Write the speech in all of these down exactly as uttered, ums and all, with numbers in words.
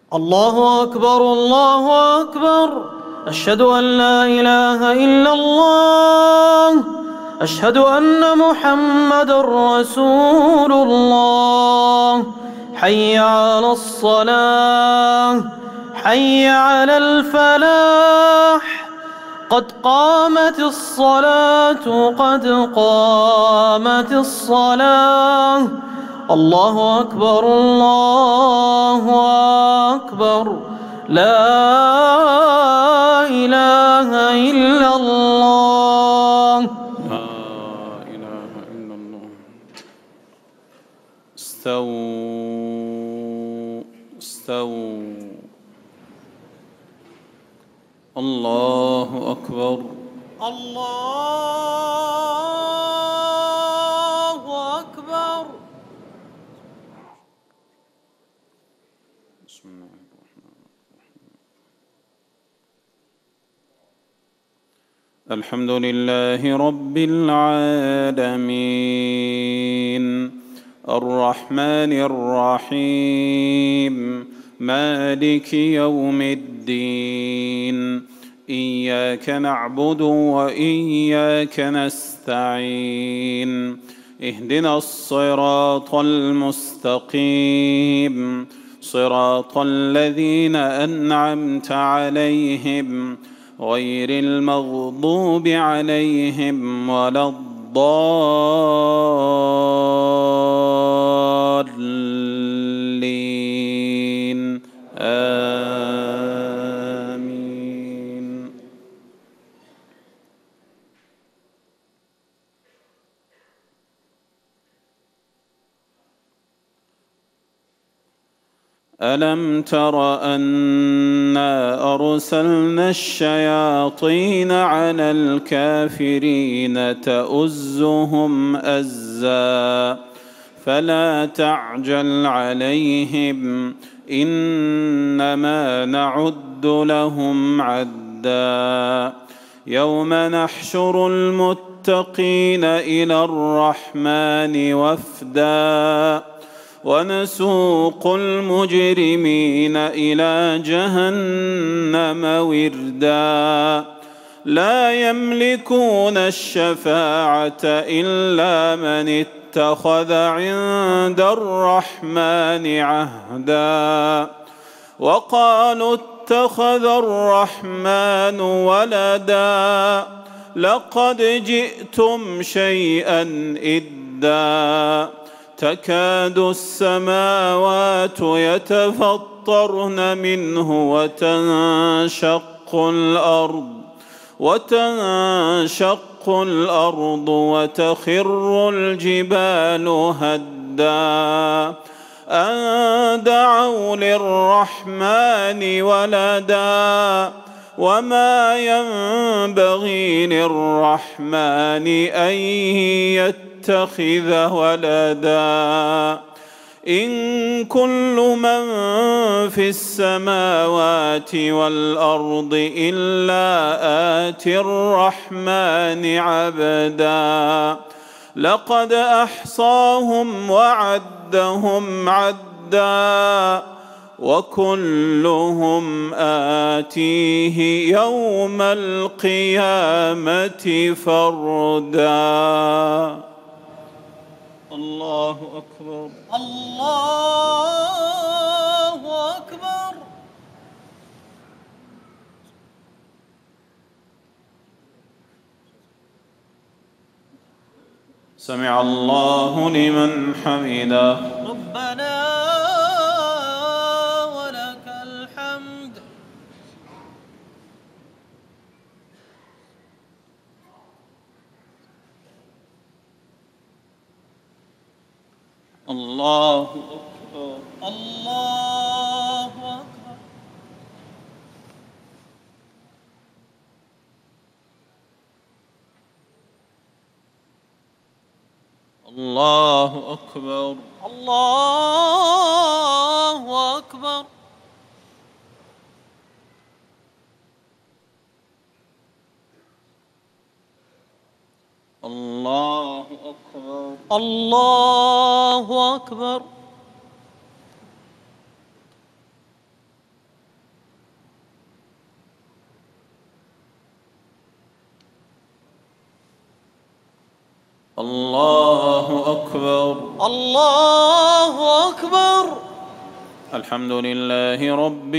الله أكبر الله أكبر. أشهد أن لا إله إلا الله. أشهد أن محمد رسول الله. حي على الصلاة، حي على الفلاح. قد قامت الصلاة، قد قامت الصلاة. الله أكبر الله أكبر. لا إله إلا الله. لا إله إلا الله. استووا استووا. الله أكبر الله أكبر. بسم الله الرحمن الرحيم. الحمد لله رب العالمين، الرحمن الرحيم، مالك يوم الدين. إياك نعبد وإياك نستعين. اهدنا الصراط المستقيم، صراط الذين أنعمت عليهم غير المغضوب عليهم ولا الضالين. آمين. ألم تر أنا أرسلنا الشياطين على الكافرين تؤزهم أزا فلا تعجل عليهم إنما نعد لهم عدا. يوم نحشر المتقين إلى الرحمن وفدا ونسوق المجرمين إلى جهنم وردا. لا يملكون الشفاعة إلا من اتخذ عند الرحمن عهدا. وقالوا اتخذ الرحمن ولدا لقد جئتم شيئا إدا. تكاد السماوات يتفطرن منه وتنشق الأرض وتنشق الأرض وتخر الجبال هدا أن دعوا للرحمن ولدا وما ينبغي للرحمن أن يتخذ ولدا. إن كل من في السماوات والأرض إلا آتي الرحمن عبدا. لقد أحصاهم وعدهم عدا وكلهم آتيه يوم القيامة فردا. الله أكبر الله أكبر. سمع الله لمن حمده. ربنا ولك الحمد. الله أكبر الله أكبر. الله أكبر الله أكبر. الله أكبر الله أكبر. الله أكبر. الله أكبر. الحمد لله رب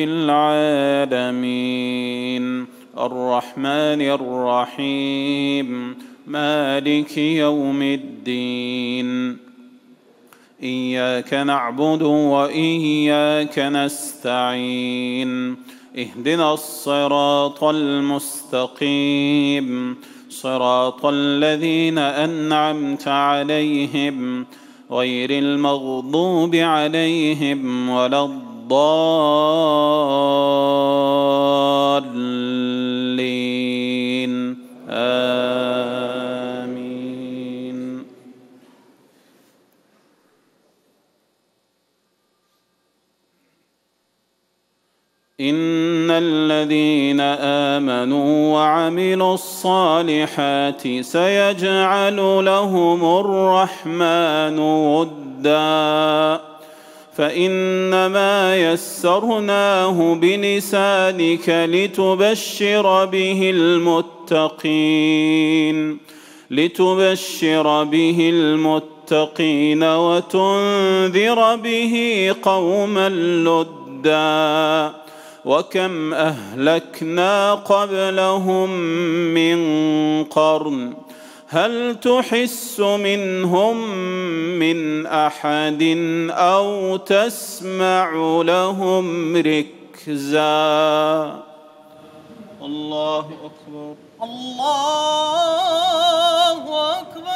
العالمين الرحمن الرحيم مالك يوم الدين إياك نعبد وإياك نستعين اهدنا الصراط المستقيم صراط الذين أنعمت عليهم غير المغضوب عليهم ولا الضالين آمين. إن الذين آمنوا وعملوا الصالحات سيجعل لهم الرحمن ودا فإنما يسرناه بلسانك لتبشر به المتقين لتبشر به المتقين وتنذر به قوما لدا وكم أهلكنا قبلهم من قرن هل تحس منهم من أحد أو تسمع لهم ركزا. الله أكبر. الله أكبر.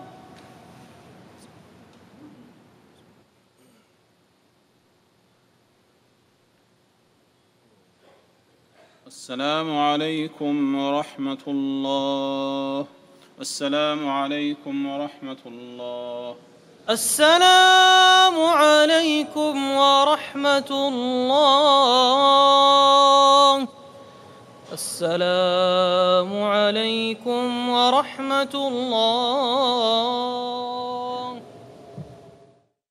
السلام عليكم ورحمة الله. السلام عليكم ورحمة الله. السلام عليكم ورحمة الله. السلام عليكم ورحمة الله.